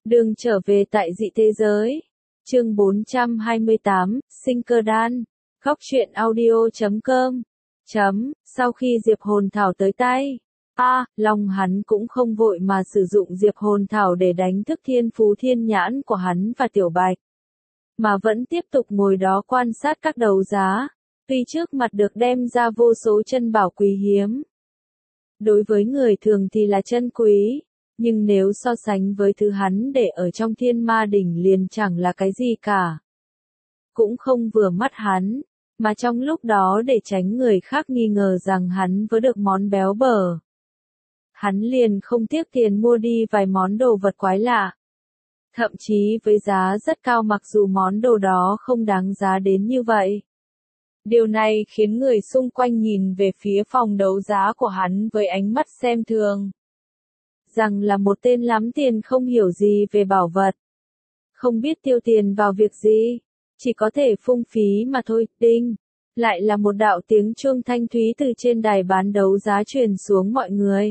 Đường trở về tại dị thế giới. Chương 428, sinh cơ đan. Góc truyện audio.com. Sau khi Diệp Hồn Thảo tới tay, Long hắn cũng không vội mà sử dụng Diệp Hồn Thảo để đánh thức thiên phú thiên nhãn của hắn và Tiểu Bạch, mà vẫn tiếp tục ngồi đó quan sát các đấu giá. Tuy trước mặt được đem ra vô số chân bảo quý hiếm, đối với người thường thì là chân quý, nhưng nếu so sánh với thứ hắn để ở trong Thiên Ma Đỉnh liền chẳng là cái gì cả. Cũng không vừa mắt hắn, mà trong lúc đó để tránh người khác nghi ngờ rằng hắn vớ được món béo bở, hắn liền không tiếc tiền mua đi vài món đồ vật quái lạ. Thậm chí với giá rất cao mặc dù món đồ đó không đáng giá đến như vậy. Điều này khiến người xung quanh nhìn về phía phòng đấu giá của hắn với ánh mắt xem thường, rằng là một tên lắm tiền không hiểu gì về bảo vật, không biết tiêu tiền vào việc gì, chỉ có thể phung phí mà thôi. Đinh, lại là một đạo tiếng chuông thanh thúy từ trên đài bán đấu giá truyền xuống mọi người.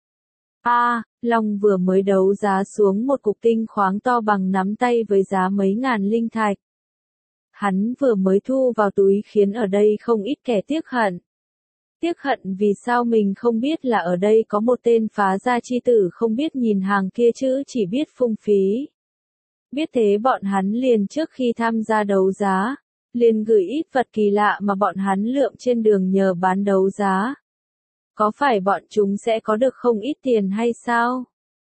Long vừa mới đấu giá xuống một cục tinh khoáng to bằng nắm tay với giá mấy ngàn linh thạch. Hắn vừa mới thu vào túi khiến ở đây không ít kẻ tiếc hận. Tiếc hận vì sao mình không biết là ở đây có một tên phá gia chi tử không biết nhìn hàng kia chứ chỉ biết phung phí. Biết thế bọn hắn liền trước khi tham gia đấu giá, liền gửi ít vật kỳ lạ mà bọn hắn lượm trên đường nhờ bán đấu giá. Có phải bọn chúng sẽ có được không ít tiền hay sao?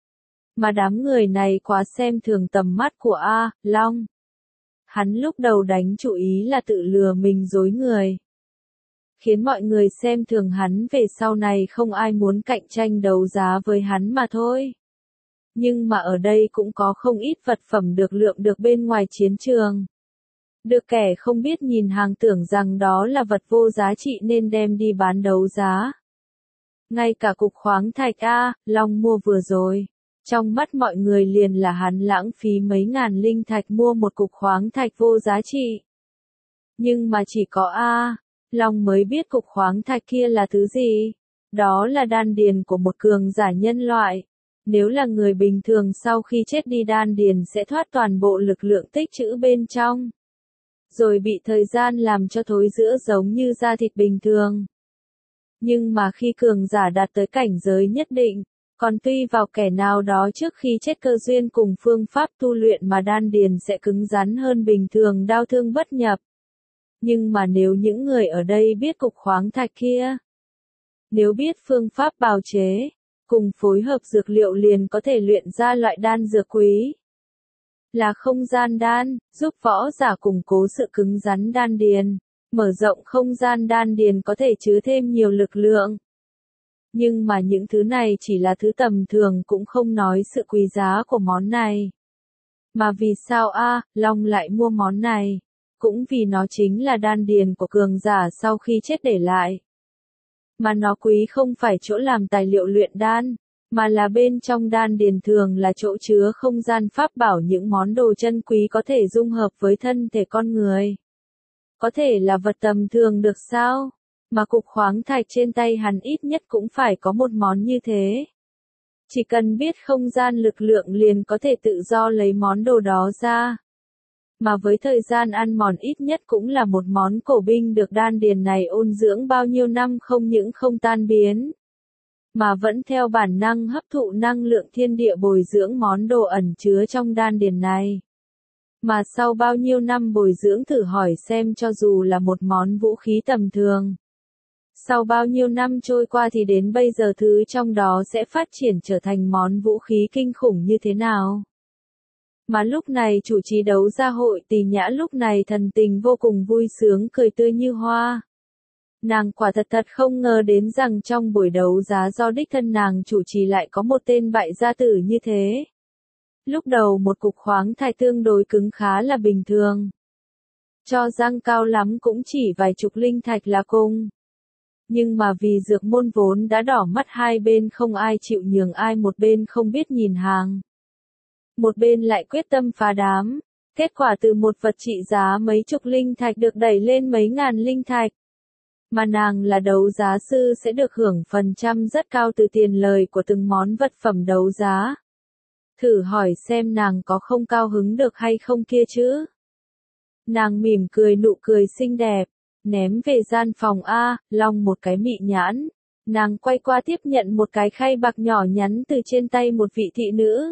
Mà đám người này quá xem thường tầm mắt của Long. Hắn lúc đầu đánh chủ ý là tự lừa mình dối người, khiến mọi người xem thường hắn về sau này không ai muốn cạnh tranh đấu giá với hắn mà thôi. Nhưng mà ở đây cũng có không ít vật phẩm được lượm được bên ngoài chiến trường. Được kẻ không biết nhìn hàng tưởng rằng đó là vật vô giá trị nên đem đi bán đấu giá. Ngay cả cục khoáng thạch Long mua vừa rồi, trong mắt mọi người liền là hắn lãng phí mấy ngàn linh thạch mua một cục khoáng thạch vô giá trị. Nhưng mà chỉ có Long mới biết cục khoáng thạch kia là thứ gì. Đó là đan điền của một cường giả nhân loại. Nếu là người bình thường sau khi chết đi đan điền sẽ thoát toàn bộ lực lượng tích trữ bên trong, rồi bị thời gian làm cho thối rữa giống như da thịt bình thường. Nhưng mà khi cường giả đạt tới cảnh giới nhất định, còn tùy vào kẻ nào đó trước khi chết cơ duyên cùng phương pháp tu luyện mà đan điền sẽ cứng rắn hơn bình thường đau thương bất nhập. Nhưng mà nếu những người ở đây biết cục khoáng thạch kia, nếu biết phương pháp bào chế, cùng phối hợp dược liệu liền có thể luyện ra loại đan dược quý, là không gian đan, giúp võ giả củng cố sự cứng rắn đan điền, mở rộng không gian đan điền có thể chứa thêm nhiều lực lượng. Nhưng mà những thứ này chỉ là thứ tầm thường cũng không nói sự quý giá của món này. Mà vì sao Long lại mua món này? Cũng vì nó chính là đan điền của cường giả sau khi chết để lại. Mà nó quý không phải chỗ làm tài liệu luyện đan, mà là bên trong đan điền thường là chỗ chứa không gian pháp bảo, những món đồ chân quý có thể dung hợp với thân thể con người. Có thể là vật tầm thường được sao? Mà cục khoáng thạch trên tay hắn ít nhất cũng phải có một món như thế. Chỉ cần biết không gian lực lượng liền có thể tự do lấy món đồ đó ra. Mà với thời gian ăn mòn ít nhất cũng là một món cổ binh được đan điền này ôn dưỡng bao nhiêu năm không những không tan biến, mà vẫn theo bản năng hấp thụ năng lượng thiên địa bồi dưỡng món đồ ẩn chứa trong đan điền này. Mà sau bao nhiêu năm bồi dưỡng thử hỏi xem cho dù là một món vũ khí tầm thường, sau bao nhiêu năm trôi qua thì đến bây giờ thứ trong đó sẽ phát triển trở thành món vũ khí kinh khủng như thế nào. Mà lúc này chủ trì đấu giá hội Tỳ Nhã lúc này thần tình vô cùng vui sướng cười tươi như hoa. Nàng quả thật không ngờ đến rằng trong buổi đấu giá do đích thân nàng chủ trì lại có một tên bại gia tử như thế. Lúc đầu một cục khoáng thạch tương đối cứng khá là bình thường. Cho rằng cao lắm cũng chỉ vài chục linh thạch là cùng. Nhưng mà vì dược môn vốn đã đỏ mắt hai bên không ai chịu nhường ai, một bên không biết nhìn hàng, một bên lại quyết tâm phá đám. Kết quả từ một vật trị giá mấy chục linh thạch được đẩy lên mấy ngàn linh thạch. Mà nàng là đấu giá sư sẽ được hưởng phần trăm rất cao từ tiền lời của từng món vật phẩm đấu giá. Thử hỏi xem nàng có không cao hứng được hay không kia chứ. Nàng mỉm cười nụ cười xinh đẹp, ném về gian phòng A, Long một cái mị nhãn. Nàng quay qua tiếp nhận một cái khay bạc nhỏ nhắn từ trên tay một vị thị nữ.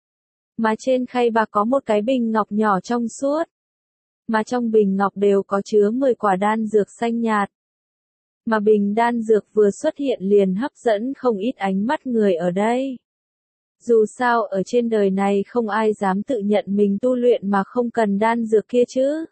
Mà trên khay bạc có một cái bình ngọc nhỏ trong suốt. Mà trong bình ngọc đều có chứa 10 quả đan dược xanh nhạt. Mà bình đan dược vừa xuất hiện liền hấp dẫn không ít ánh mắt người ở đây. Dù sao ở trên đời này không ai dám tự nhận mình tu luyện mà không cần đan dược kia chứ.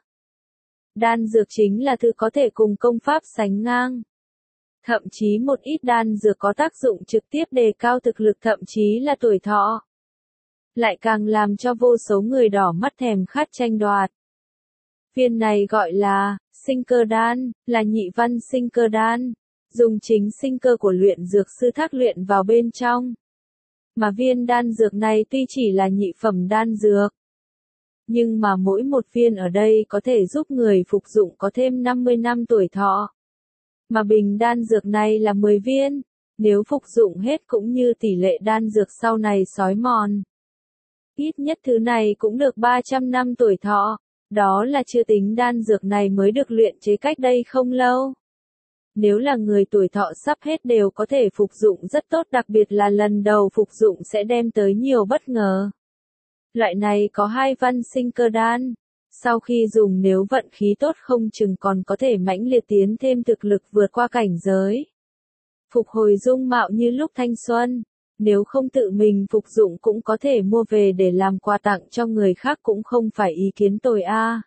Đan dược chính là thứ có thể cùng công pháp sánh ngang. Thậm chí một ít đan dược có tác dụng trực tiếp đề cao thực lực thậm chí là tuổi thọ. Lại càng làm cho vô số người đỏ mắt thèm khát tranh đoạt. Viên này gọi là sinh cơ đan, là nhị văn sinh cơ đan, dùng chính sinh cơ của luyện dược sư thác luyện vào bên trong. Mà viên đan dược này tuy chỉ là nhị phẩm đan dược, nhưng mà mỗi một viên ở đây có thể giúp người phục dụng có thêm 50 năm tuổi thọ. Mà bình đan dược này là 10 viên, nếu phục dụng hết cũng như tỷ lệ đan dược sau này xói mòn. Ít nhất thứ này cũng được 300 năm tuổi thọ, đó là chưa tính đan dược này mới được luyện chế cách đây không lâu. Nếu là người tuổi thọ sắp hết đều có thể phục dụng rất tốt, đặc biệt là lần đầu phục dụng sẽ đem tới nhiều bất ngờ. Loại này có 2 văn sinh cơ đan, sau khi dùng nếu vận khí tốt không chừng còn có thể mãnh liệt tiến thêm thực lực vượt qua cảnh giới. Phục hồi dung mạo như lúc thanh xuân, nếu không tự mình phục dụng cũng có thể mua về để làm quà tặng cho người khác cũng không phải ý kiến tồi a.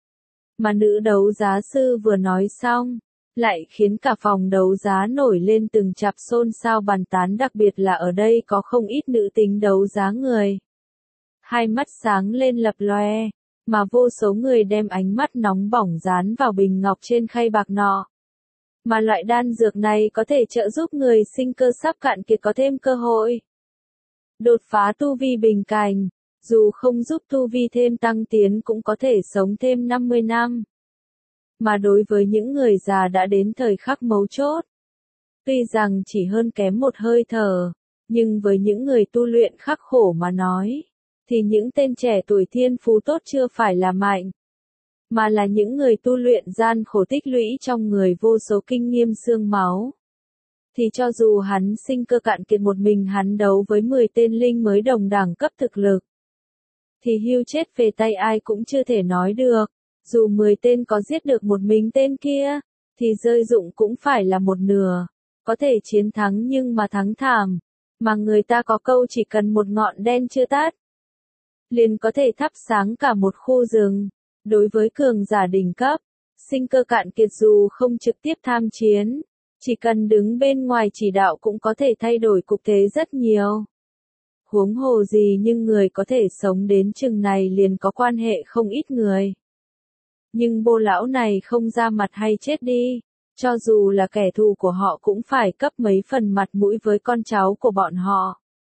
Mà nữ đấu giá sư vừa nói xong, lại khiến cả phòng đấu giá nổi lên từng chặp xôn xao bàn tán, đặc biệt là ở đây có không ít nữ tính đấu giá người. Hai mắt sáng lên lập loe, mà vô số người đem ánh mắt nóng bỏng dán vào bình ngọc trên khay bạc nọ. Mà loại đan dược này có thể trợ giúp người sinh cơ sắp cạn kiệt có thêm cơ hội đột phá tu vi bình cảnh, dù không giúp tu vi thêm tăng tiến cũng có thể sống thêm 50 năm. Mà đối với những người già đã đến thời khắc mấu chốt, tuy rằng chỉ hơn kém một hơi thở, nhưng với những người tu luyện khắc khổ mà nói, thì những tên trẻ tuổi thiên phú tốt chưa phải là mạnh, mà là những người tu luyện gian khổ tích lũy trong người vô số kinh nghiệm xương máu. Thì cho dù hắn sinh cơ cạn kiệt một mình hắn đấu với 10 tên linh mới đồng đẳng cấp thực lực, thì hưu chết về tay ai cũng chưa thể nói được. Dù 10 tên có giết được một mình tên kia, thì rơi dụng cũng phải là một nửa. Có thể chiến thắng nhưng mà thắng thảm. Mà người ta có câu chỉ cần một ngọn đen chưa tắt, liền có thể thắp sáng cả một khu rừng. Đối với cường giả đỉnh cấp, sinh cơ cạn kiệt dù không trực tiếp tham chiến, chỉ cần đứng bên ngoài chỉ đạo cũng có thể thay đổi cục thế rất nhiều. Huống hồ gì nhưng người có thể sống đến chừng này liền có quan hệ không ít người. Nhưng bô lão này không ra mặt hay chết đi, cho dù là kẻ thù của họ cũng phải cấp mấy phần mặt mũi với con cháu của bọn họ.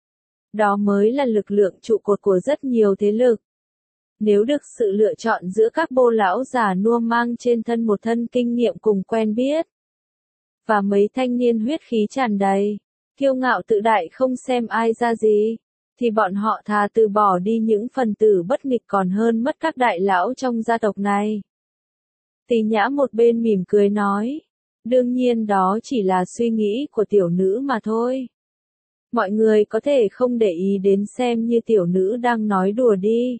Đó mới là lực lượng trụ cột của rất nhiều thế lực. Nếu được sự lựa chọn giữa các bô lão già nua mang trên thân một thân kinh nghiệm cùng quen biết, và mấy thanh niên huyết khí tràn đầy, kiêu ngạo tự đại không xem ai ra gì, thì bọn họ thà từ bỏ đi những phần tử bất nghịch còn hơn mất các đại lão trong gia tộc này. Tỳ Nhã một bên mỉm cười nói, đương nhiên đó chỉ là suy nghĩ của tiểu nữ mà thôi. Mọi người có thể không để ý đến xem như tiểu nữ đang nói đùa đi.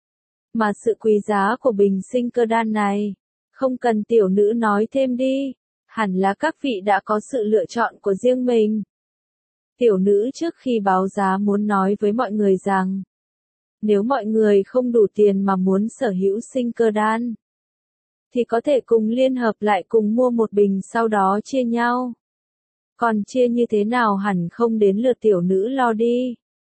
Mà sự quý giá của bình sinh cơ đan này, không cần tiểu nữ nói thêm đi, hẳn là các vị đã có sự lựa chọn của riêng mình. Tiểu nữ trước khi báo giá muốn nói với mọi người rằng, nếu mọi người không đủ tiền mà muốn sở hữu sinh cơ đan, thì có thể cùng liên hợp lại cùng mua một bình sau đó chia nhau. Còn chia như thế nào hẳn không đến lượt tiểu nữ lo đi.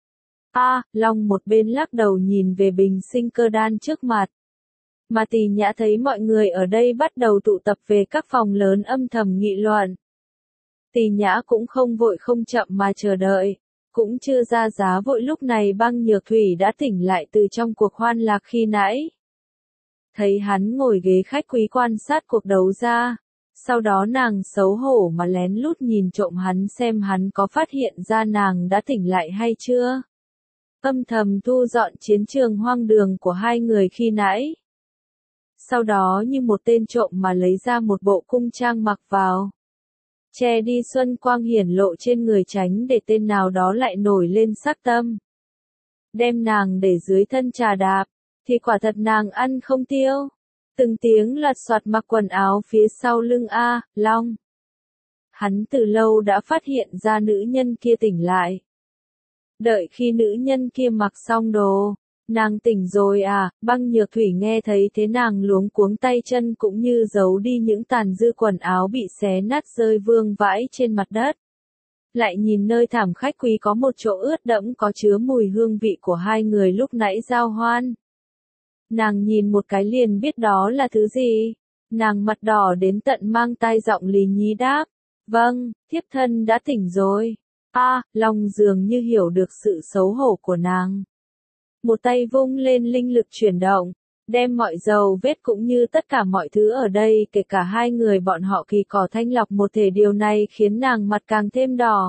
Long một bên lắc đầu nhìn về bình sinh cơ đan trước mặt. Mà Tỳ Nhã thấy mọi người ở đây bắt đầu tụ tập về các phòng lớn âm thầm nghị luận. Tỳ Nhã cũng không vội không chậm mà chờ đợi, cũng chưa ra giá vội. Lúc này Băng Nhược Thủy đã tỉnh lại từ trong cuộc hoan lạc khi nãy. Thấy hắn ngồi ghế khách quý quan sát cuộc đấu ra, sau đó nàng xấu hổ mà lén lút nhìn trộm hắn xem hắn có phát hiện ra nàng đã tỉnh lại hay chưa. âm thầm thu dọn chiến trường hoang đường của hai người khi nãy. Sau đó như một tên trộm mà lấy ra một bộ cung trang mặc vào. Che đi xuân quang hiển lộ trên người, tránh để tên nào đó lại nổi lên sắc tâm. Đem nàng để dưới thân trà đạp, thì quả thật nàng ăn không tiêu. Từng tiếng lạt soạt mặc quần áo phía sau lưng A, Long. Hắn từ lâu đã phát hiện ra nữ nhân kia tỉnh lại. Đợi khi nữ nhân kia mặc xong đồ, nàng tỉnh rồi à, Băng Nhược Thủy nghe thấy thế nàng luống cuống tay chân cũng như giấu đi những tàn dư quần áo bị xé nát rơi vương vãi trên mặt đất. Lại nhìn nơi thảm khách quý có một chỗ ướt đẫm có chứa mùi hương vị của hai người lúc nãy giao hoan. Nàng nhìn một cái liền biết đó là thứ gì. Nàng mặt đỏ đến tận mang tai giọng lý nhí đáp. Vâng, thiếp thân đã tỉnh rồi. Long dường như hiểu được sự xấu hổ của nàng. Một tay vung lên linh lực chuyển động, đem mọi dầu vết cũng như tất cả mọi thứ ở đây kể cả hai người bọn họ kỳ cỏ thanh lọc một thể, điều này khiến nàng mặt càng thêm đỏ.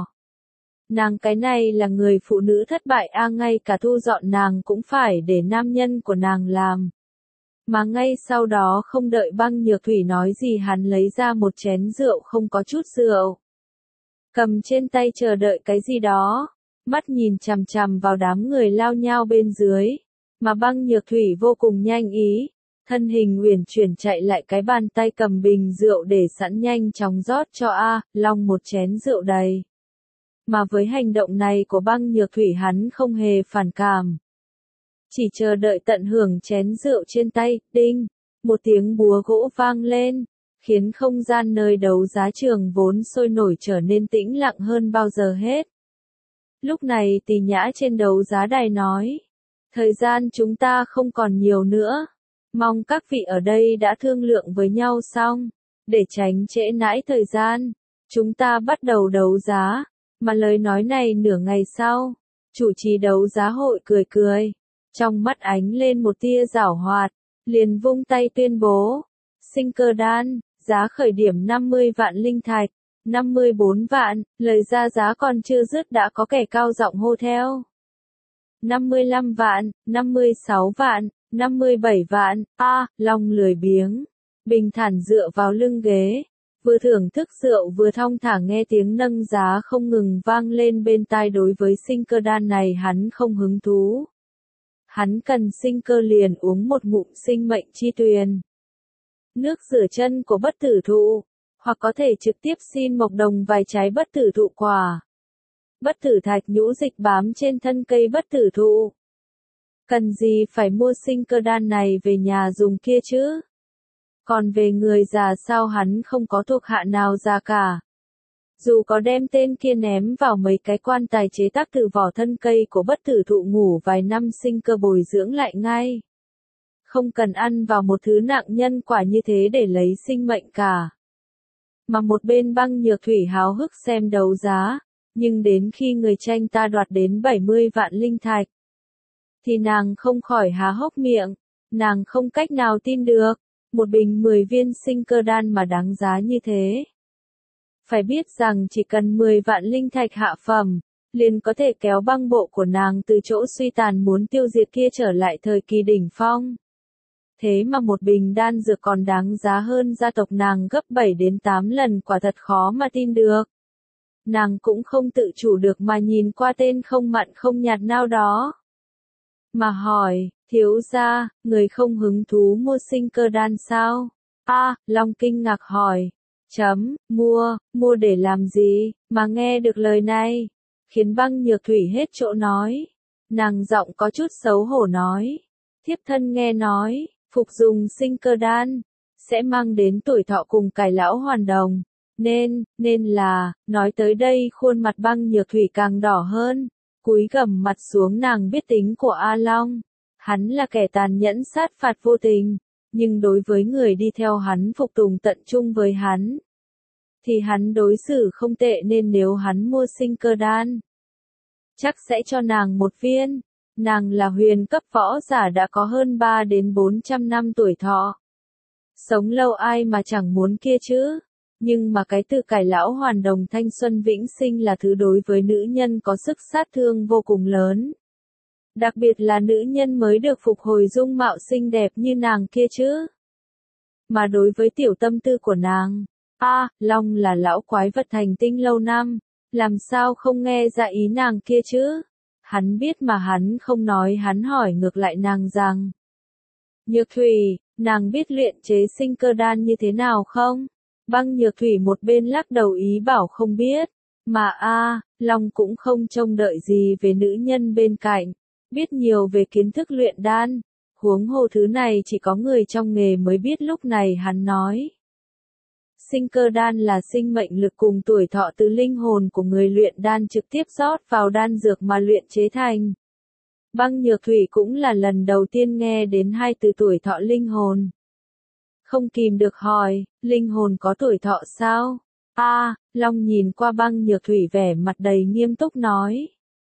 Nàng cái này là người phụ nữ thất bại ngay cả thu dọn nàng cũng phải để nam nhân của nàng làm. Mà ngay sau đó không đợi Băng Nhược Thủy nói gì hắn lấy ra một chén rượu không có chút rượu. Cầm trên tay chờ đợi cái gì đó, mắt nhìn chằm chằm vào đám người lao nhao bên dưới, mà Băng Nhược Thủy vô cùng nhanh ý, thân hình uyển chuyển chạy lại cái bàn tay cầm bình rượu để sẵn nhanh chóng rót cho Long một chén rượu đầy. Mà với hành động này của Băng Nhược Thủy hắn không hề phản cảm. Chỉ chờ đợi tận hưởng chén rượu trên tay, đinh, một tiếng búa gỗ vang lên, khiến không gian nơi đấu giá trường vốn sôi nổi trở nên tĩnh lặng hơn bao giờ hết. Lúc này Tỳ Nhã trên đấu giá đài nói, thời gian chúng ta không còn nhiều nữa, mong các vị ở đây đã thương lượng với nhau xong, để tránh trễ nãi thời gian, chúng ta bắt đầu đấu giá, mà lời nói này nửa ngày sau, chủ trì đấu giá hội cười cười, trong mắt ánh lên một tia giảo hoạt, liền vung tay tuyên bố, sinh cơ đan, giá khởi điểm 50 vạn linh thạch. 54 vạn, lời ra giá còn chưa dứt đã có kẻ cao giọng hô theo. 55 vạn, 56 vạn, 57 vạn, Long lười biếng, bình thản dựa vào lưng ghế, vừa thưởng thức rượu vừa thong thả nghe tiếng nâng giá không ngừng vang lên bên tai. Đối với sinh cơ đan này hắn không hứng thú. Hắn cần sinh cơ liền uống một ngụm sinh mệnh chi tuyền. Nước rửa chân của bất tử thụ. Hoặc có thể trực tiếp xin Mộc Đồng vài trái bất tử thụ quả. Bất tử thạch nhũ dịch bám trên thân cây bất tử thụ. Cần gì phải mua sinh cơ đan này về nhà dùng kia chứ? Còn về người già sao hắn không có thuộc hạ nào già cả. Dù có đem tên kia ném vào mấy cái quan tài chế tác từ vỏ thân cây của bất tử thụ ngủ vài năm sinh cơ bồi dưỡng lại ngay. Không cần ăn vào một thứ nặng nhân quả như thế để lấy sinh mệnh cả. Mà một bên Băng Nhược Thủy háo hức xem đấu giá, nhưng đến khi người tranh ta đoạt đến 70 vạn linh thạch, thì nàng không khỏi há hốc miệng, nàng không cách nào tin được, một bình 10 viên sinh cơ đan mà đáng giá như thế. Phải biết rằng chỉ cần 10 vạn linh thạch hạ phẩm, liền có thể kéo băng bộ của nàng từ chỗ suy tàn muốn tiêu diệt kia trở lại thời kỳ đỉnh phong. Thế mà một bình đan dược còn đáng giá hơn gia tộc nàng gấp 7 đến 8 lần, quả thật khó mà tin được. Nàng cũng không tự chủ được mà nhìn qua tên không mặn không nhạt nào đó. Mà hỏi, thiếu gia, người không hứng thú mua sinh cơ đan sao? Long kinh ngạc hỏi. Mua để làm gì? Mà nghe được lời này, khiến Băng Nhược Thủy hết chỗ nói. Nàng giọng có chút xấu hổ nói. Thiếp thân nghe nói, phục dùng sinh cơ đan, sẽ mang đến tuổi thọ cùng cải lão hoàn đồng. Nên là, nói tới đây khuôn mặt Băng Nhược Thủy càng đỏ hơn. Cúi gằm mặt xuống, nàng biết tính của A Long. Hắn là kẻ tàn nhẫn sát phạt vô tình, nhưng đối với người đi theo hắn phục tùng tận trung với hắn, thì hắn đối xử không tệ, nên nếu hắn mua sinh cơ đan, chắc sẽ cho nàng một viên. Nàng là huyền cấp võ giả đã có hơn 3 đến 400 năm tuổi thọ. Sống lâu ai mà chẳng muốn kia chứ. Nhưng mà cái từ cải lão hoàn đồng thanh xuân vĩnh sinh là thứ đối với nữ nhân có sức sát thương vô cùng lớn. Đặc biệt là nữ nhân mới được phục hồi dung mạo xinh đẹp như nàng kia chứ. Mà đối với tiểu tâm tư của nàng, Long là lão quái vật thành tinh lâu năm, làm sao không nghe ra ý nàng kia chứ? Hắn biết mà hắn không nói, hắn hỏi ngược lại nàng rằng: Nhược Thủy, nàng biết luyện chế sinh cơ đan như thế nào không? Băng Nhược Thủy một bên lắc đầu ý bảo không biết, mà Long cũng không trông đợi gì về nữ nhân bên cạnh, biết nhiều về kiến thức luyện đan, huống hồ thứ này chỉ có người trong nghề mới biết. Lúc này hắn nói: Sinh cơ đan là sinh mệnh lực cùng tuổi thọ từ linh hồn của người luyện đan trực tiếp rót vào đan dược mà luyện chế thành. Băng Nhược Thủy cũng là lần đầu tiên nghe đến hai từ tuổi thọ linh hồn. Không kìm được hỏi, linh hồn có tuổi thọ sao? Long nhìn qua Băng Nhược Thủy vẻ mặt đầy nghiêm túc nói.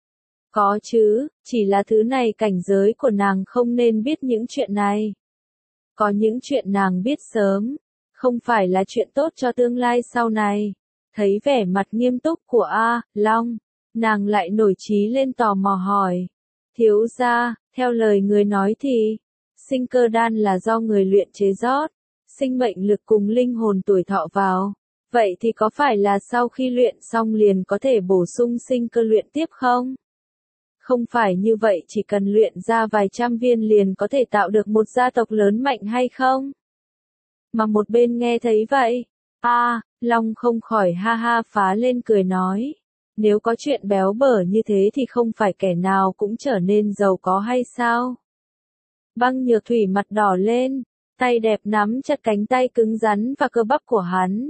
Có chứ, chỉ là thứ này cảnh giới của nàng không nên biết những chuyện này. Có những chuyện nàng biết sớm, không phải là chuyện tốt cho tương lai sau này. Thấy vẻ mặt nghiêm túc của Long, nàng lại nổi trí lên tò mò hỏi. Thiếu gia, theo lời người nói thì, sinh cơ đan là do người luyện chế rót, sinh mệnh lực cùng linh hồn tuổi thọ vào. Vậy thì có phải là sau khi luyện xong liền có thể bổ sung sinh cơ luyện tiếp không? Không phải như vậy, chỉ cần luyện ra vài trăm viên liền có thể tạo được một gia tộc lớn mạnh hay không? Mà một bên nghe thấy vậy, Long không khỏi ha ha phá lên cười nói. Nếu có chuyện béo bở như thế thì không phải kẻ nào cũng trở nên giàu có hay sao? Băng Nhược Thủy mặt đỏ lên, tay đẹp nắm chặt cánh tay cứng rắn và cơ bắp của hắn.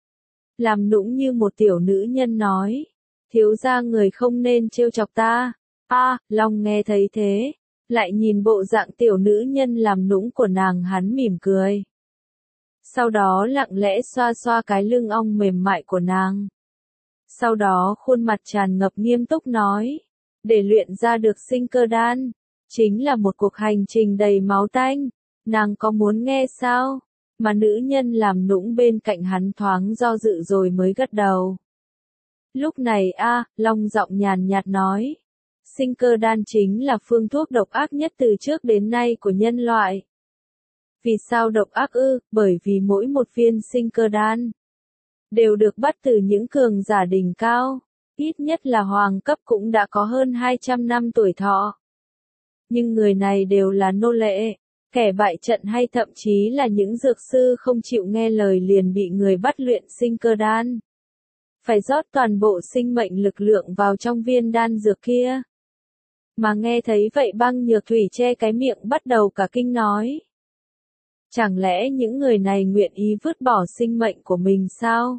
Làm nũng như một tiểu nữ nhân nói. Thiếu gia người không nên trêu chọc ta. Long nghe thấy thế, lại nhìn bộ dạng tiểu nữ nhân làm nũng của nàng, hắn mỉm cười. Sau đó lặng lẽ xoa xoa cái lưng ong mềm mại của nàng. Sau đó khuôn mặt tràn ngập nghiêm túc nói, để luyện ra được sinh cơ đan, chính là một cuộc hành trình đầy máu tanh, nàng có muốn nghe sao? Mà nữ nhân làm nũng bên cạnh hắn thoáng do dự rồi mới gật đầu. Lúc này Long giọng nhàn nhạt nói, sinh cơ đan chính là phương thuốc độc ác nhất từ trước đến nay của nhân loại. Vì sao độc ác ư? Bởi vì mỗi một viên sinh cơ đan đều được bắt từ những cường giả đỉnh cao, ít nhất là hoàng cấp cũng đã có hơn 200 năm tuổi thọ. Nhưng người này đều là nô lệ, kẻ bại trận hay thậm chí là những dược sư không chịu nghe lời liền bị người bắt luyện sinh cơ đan. Phải rót toàn bộ sinh mệnh lực lượng vào trong viên đan dược kia. Mà nghe thấy vậy Băng Nhược Thủy che cái miệng bắt đầu cả kinh nói. Chẳng lẽ những người này nguyện ý vứt bỏ sinh mệnh của mình sao?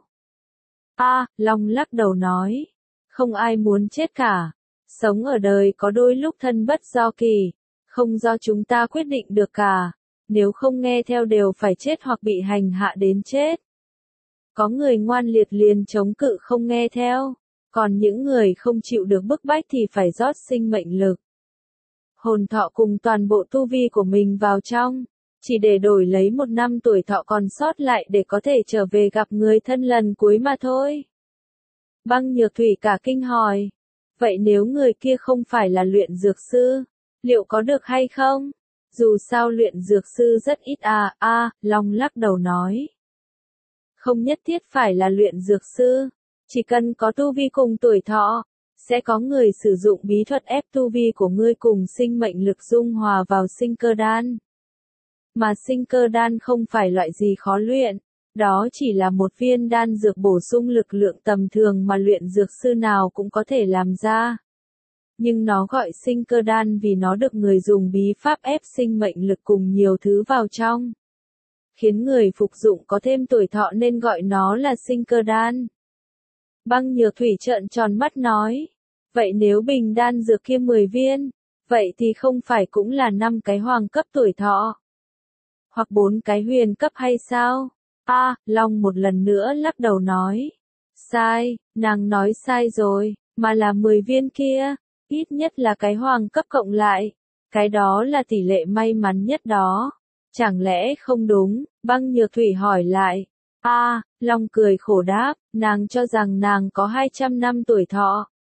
Long lắc đầu nói. Không ai muốn chết cả. Sống ở đời có đôi lúc thân bất do kỳ, không do chúng ta quyết định được cả. Nếu không nghe theo đều phải chết hoặc bị hành hạ đến chết. Có người ngoan liệt liền chống cự không nghe theo. Còn những người không chịu được bức bách thì phải rót sinh mệnh lực, hồn thọ cùng toàn bộ tu vi của mình vào trong, chỉ để đổi lấy 1 năm tuổi thọ còn sót lại để có thể trở về gặp người thân lần cuối mà thôi. Băng Nhược Thủy cả kinh hỏi, vậy nếu người kia không phải là luyện dược sư, liệu có được hay không? Dù sao luyện dược sư rất ít Long lắc đầu nói. Không nhất thiết phải là luyện dược sư, chỉ cần có tu vi cùng tuổi thọ, sẽ có người sử dụng bí thuật ép tu vi của ngươi cùng sinh mệnh lực dung hòa vào sinh cơ đan. Mà sinh cơ đan không phải loại gì khó luyện, đó chỉ là một viên đan dược bổ sung lực lượng tầm thường mà luyện dược sư nào cũng có thể làm ra. Nhưng nó gọi sinh cơ đan vì nó được người dùng bí pháp ép sinh mệnh lực cùng nhiều thứ vào trong, khiến người phục dụng có thêm tuổi thọ nên gọi nó là sinh cơ đan. Băng Nhược Thủy trợn tròn mắt nói, vậy nếu bình đan dược kia 10 viên, vậy thì không phải cũng là 5 cái hoàng cấp tuổi thọ? Hoặc 4 cái huyền cấp hay sao? Long một lần nữa lắc đầu nói. Sai, nàng nói sai rồi, mà là 10 viên kia, ít nhất là cái hoàng cấp cộng lại. Cái đó là tỷ lệ may mắn nhất đó. Chẳng lẽ không đúng? Băng Nhược Thủy hỏi lại. Long cười khổ đáp, nàng cho rằng nàng có 200 năm tuổi thọ.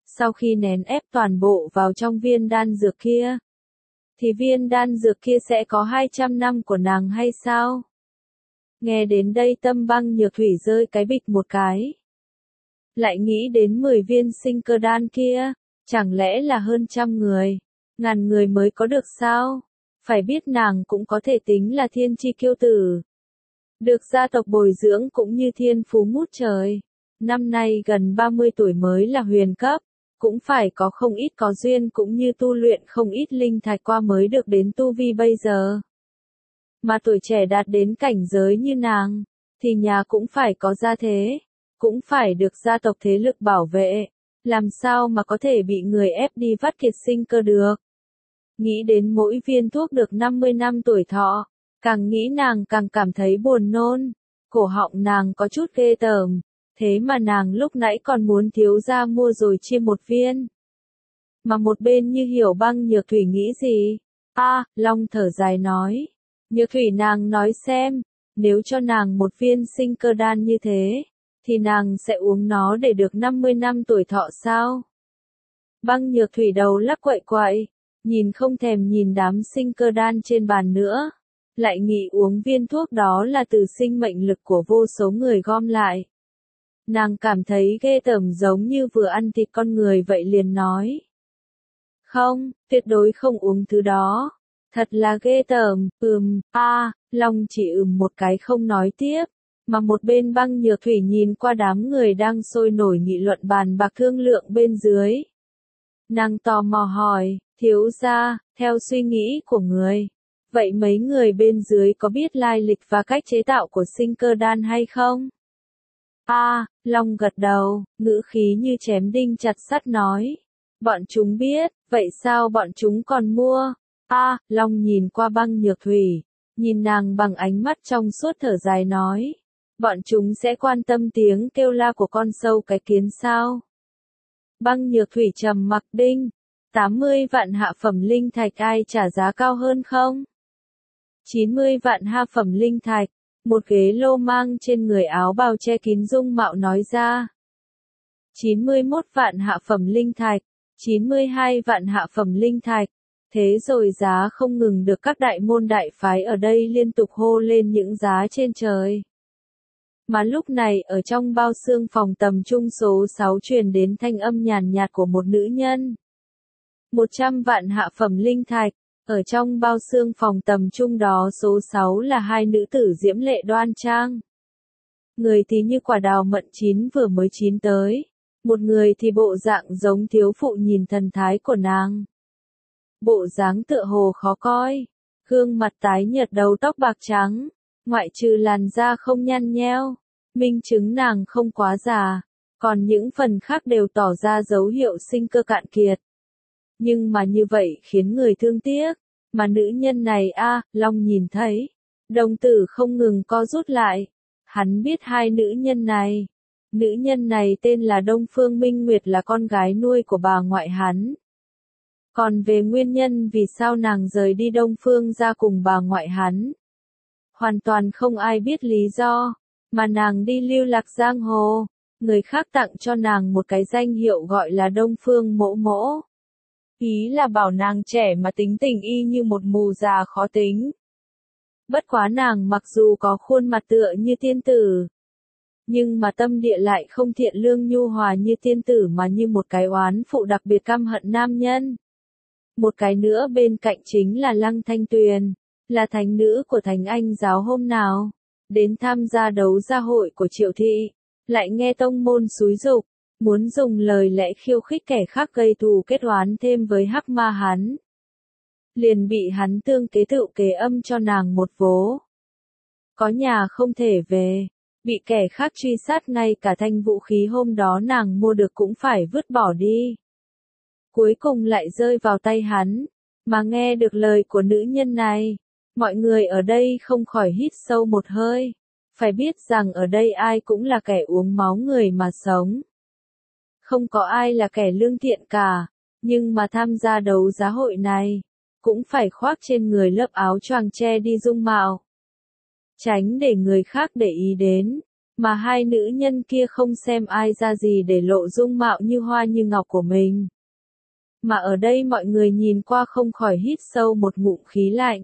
sau khi nén ép toàn bộ vào trong viên đan dược kia, thì viên đan dược kia sẽ có 200 năm của nàng hay sao? Nghe đến đây tâm Băng Nhược Thủy rơi cái bịch một cái. Lại nghĩ đến 10 viên sinh cơ đan kia, chẳng lẽ là hơn 100 người, ngàn người mới có được sao? Phải biết nàng cũng có thể tính là thiên chi kiêu tử. Được gia tộc bồi dưỡng cũng như thiên phú ngút trời. Năm nay gần 30 tuổi mới là huyền cấp, cũng phải có không ít có duyên cũng như tu luyện không ít linh thạch qua mới được đến tu vi bây giờ. Mà tuổi trẻ đạt đến cảnh giới như nàng, thì nhà cũng phải có gia thế, cũng phải được gia tộc thế lực bảo vệ, làm sao mà có thể bị người ép đi vắt kiệt sinh cơ được. Nghĩ đến mỗi viên thuốc được 50 năm tuổi thọ, càng nghĩ nàng càng cảm thấy buồn nôn, cổ họng nàng có chút ghê tởm, thế mà nàng lúc nãy còn muốn thiếu gia mua rồi chia một viên. Mà một bên như Hiểu Băng Nhược Thủy nghĩ gì? Long thở dài nói. Nhược Thủy nàng nói xem, nếu cho nàng một viên sinh cơ đan như thế, thì nàng sẽ uống nó để được 50 năm tuổi thọ sao? Băng Nhược Thủy đầu lắc quậy quậy, nhìn không thèm nhìn đám sinh cơ đan trên bàn nữa, lại nghĩ uống viên thuốc đó là từ sinh mệnh lực của vô số người gom lại. Nàng cảm thấy ghê tởm giống như vừa ăn thịt con người vậy liền nói. Không, tuyệt đối không uống thứ đó. Thật là ghê tởm, Long chỉ một cái không nói tiếp, mà một bên Băng Nhược Thủy nhìn qua đám người đang sôi nổi nghị luận bàn bạc thương lượng bên dưới. Nàng tò mò hỏi, thiếu gia, theo suy nghĩ của người, vậy mấy người bên dưới có biết lai lịch và cách chế tạo của sinh cơ đan hay không? Long gật đầu, ngữ khí như chém đinh chặt sắt nói. Bọn chúng biết, vậy sao bọn chúng còn mua? Long nhìn qua Băng Nhược Thủy, nhìn nàng bằng ánh mắt trong suốt thở dài nói. Bọn chúng sẽ quan tâm tiếng kêu la của con sâu cái kiến sao? Băng Nhược Thủy trầm mặc đinh. 80 vạn hạ phẩm linh thạch ai trả giá cao hơn không? 90 vạn hạ phẩm linh thạch. Một ghế lô mang trên người áo bào che kín dung mạo nói ra. 91 vạn hạ phẩm linh thạch. 92 vạn hạ phẩm linh thạch. Thế rồi giá không ngừng được các đại môn đại phái ở đây liên tục hô lên những giá trên trời. Mà lúc này ở trong bao xương phòng tầm trung số 6 truyền đến thanh âm nhàn nhạt của một nữ nhân. 100 vạn hạ phẩm linh thạch. Ở trong bao xương phòng tầm trung đó số 6 là hai nữ tử diễm lệ đoan trang. Người thì như quả đào mận chín vừa mới chín tới. Một người thì bộ dạng giống thiếu phụ nhìn thần thái của nàng. Bộ dáng tựa hồ khó coi. Gương mặt tái nhợt đầu tóc bạc trắng. Ngoại trừ làn da không nhăn nheo. Minh chứng nàng không quá già. Còn những phần khác đều tỏ ra dấu hiệu sinh cơ cạn kiệt. Nhưng mà như vậy khiến người thương tiếc. Mà nữ nhân này Long nhìn thấy. Đồng tử không ngừng co rút lại. Hắn biết hai nữ nhân này. Nữ nhân này tên là Đông Phương Minh Nguyệt là con gái nuôi của bà ngoại hắn. Còn về nguyên nhân vì sao nàng rời đi Đông Phương ra cùng bà ngoại hắn. Hoàn toàn không ai biết lý do. Mà nàng đi lưu lạc giang hồ. Người khác tặng cho nàng một cái danh hiệu gọi là Đông Phương Mỗ Mỗ. Ý là bảo nàng trẻ mà tính tình y như một mù già khó tính. Bất quá nàng mặc dù có khuôn mặt tựa như tiên tử, nhưng mà tâm địa lại không thiện lương nhu hòa như tiên tử mà như một cái oán phụ đặc biệt căm hận nam nhân. Một cái nữa bên cạnh chính là Lăng Thanh Tuyền, là thánh nữ của Thánh Anh giáo hôm nào, đến tham gia đấu gia hội của Triệu Thị, lại nghe tông môn xúi giục. Muốn dùng lời lẽ khiêu khích kẻ khác gây thù kết oán thêm với hắc ma hắn. Liền bị hắn tương kế tự kế âm cho nàng một vố. Có nhà không thể về, bị kẻ khác truy sát ngay cả thanh vũ khí hôm đó nàng mua được cũng phải vứt bỏ đi. Cuối cùng lại rơi vào tay hắn, mà nghe được lời của nữ nhân này, mọi người ở đây không khỏi hít sâu một hơi. Phải biết rằng ở đây ai cũng là kẻ uống máu người mà sống. Không có ai là kẻ lương thiện cả, nhưng mà tham gia đấu giá hội này, cũng phải khoác trên người lớp áo choàng che đi dung mạo. Tránh để người khác để ý đến, Mà hai nữ nhân kia không xem ai ra gì để lộ dung mạo như hoa như ngọc của mình. Mà ở đây mọi người nhìn qua không khỏi hít sâu một ngụm khí lạnh.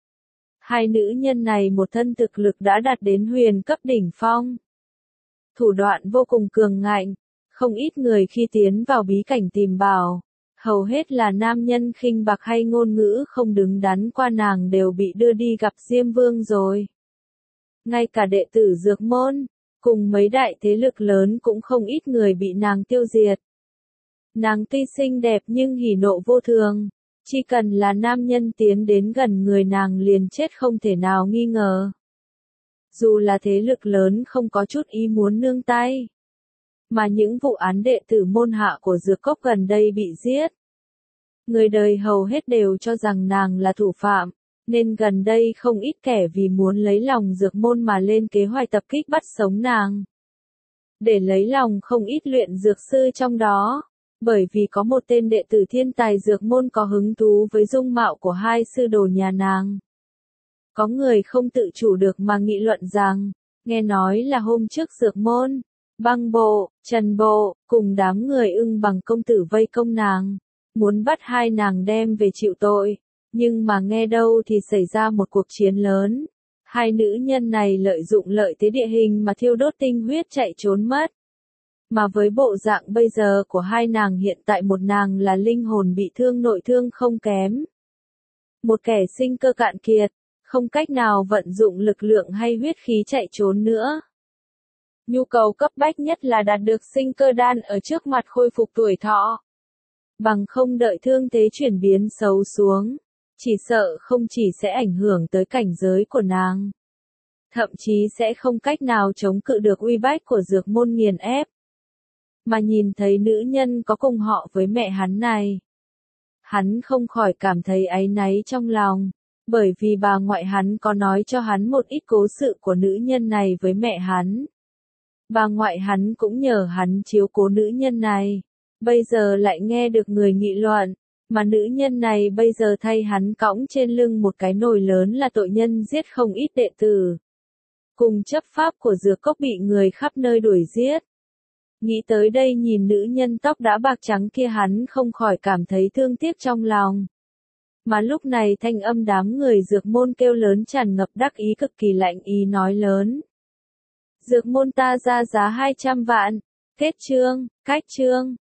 Hai nữ nhân này một thân thực lực đã đạt đến huyền cấp đỉnh phong. Thủ đoạn vô cùng cường ngạnh, không ít người khi tiến vào bí cảnh tìm bảo, hầu hết là nam nhân khinh bạc hay ngôn ngữ không đứng đắn qua nàng đều bị đưa đi gặp Diêm Vương rồi. Ngay cả đệ tử Dược Môn, cùng mấy đại thế lực lớn cũng không ít người bị nàng tiêu diệt. Nàng tuy xinh đẹp nhưng hỉ nộ vô thường, chỉ cần là nam nhân tiến đến gần người nàng liền chết không thể nào nghi ngờ. Dù là thế lực lớn không có chút ý muốn nương tay. Mà những vụ án đệ tử môn hạ của Dược Cốc gần đây bị giết. Người đời hầu hết đều cho rằng nàng là thủ phạm, nên gần đây không ít kẻ vì muốn lấy lòng Dược Môn mà lên kế hoạch tập kích bắt sống nàng. Để lấy lòng không ít luyện dược sư trong đó, bởi vì có một tên đệ tử thiên tài Dược Môn có hứng thú với dung mạo của hai sư đồ nhà nàng. Có người không tự chủ được mà nghị luận rằng, nghe nói là hôm trước Dược Môn, Băng Bộ, Trần Bộ, cùng đám người Ưng Bằng công tử vây công nàng, muốn bắt hai nàng đem về chịu tội, nhưng mà nghe đâu thì xảy ra một cuộc chiến lớn. Hai nữ nhân này lợi dụng lợi thế địa hình mà thiêu đốt tinh huyết chạy trốn mất. Mà với bộ dạng bây giờ của hai nàng hiện tại một nàng là linh hồn bị thương nội thương không kém. Một kẻ sinh cơ cạn kiệt, không cách nào vận dụng lực lượng hay huyết khí chạy trốn nữa. Nhu cầu cấp bách nhất là đạt được sinh cơ đan ở trước mặt khôi phục tuổi thọ. Bằng không đợi thương thế chuyển biến xấu xuống, chỉ sợ không chỉ sẽ ảnh hưởng tới cảnh giới của nàng. Thậm chí sẽ không cách nào chống cự được uy bách của Dược Môn nghiền ép. Mà nhìn thấy nữ nhân có cùng họ với mẹ hắn này, hắn không khỏi cảm thấy áy náy trong lòng, bởi vì bà ngoại hắn có nói cho hắn một ít cố sự của nữ nhân này với mẹ hắn. Bà ngoại hắn cũng nhờ hắn chiếu cố nữ nhân này, bây giờ lại nghe được người nghị luận, mà nữ nhân này bây giờ thay hắn cõng trên lưng một cái nồi lớn là tội nhân giết không ít đệ tử. Cùng chấp pháp của Dược Cốc bị người khắp nơi đuổi giết. Nghĩ tới đây nhìn nữ nhân tóc đã bạc trắng kia hắn không khỏi cảm thấy thương tiếc trong lòng. Mà lúc này thanh âm đám người Dược Môn kêu lớn tràn ngập đắc ý cực kỳ lạnh ý nói lớn. Dược Môn ta ra giá 200 vạn, kết chương, cách chương.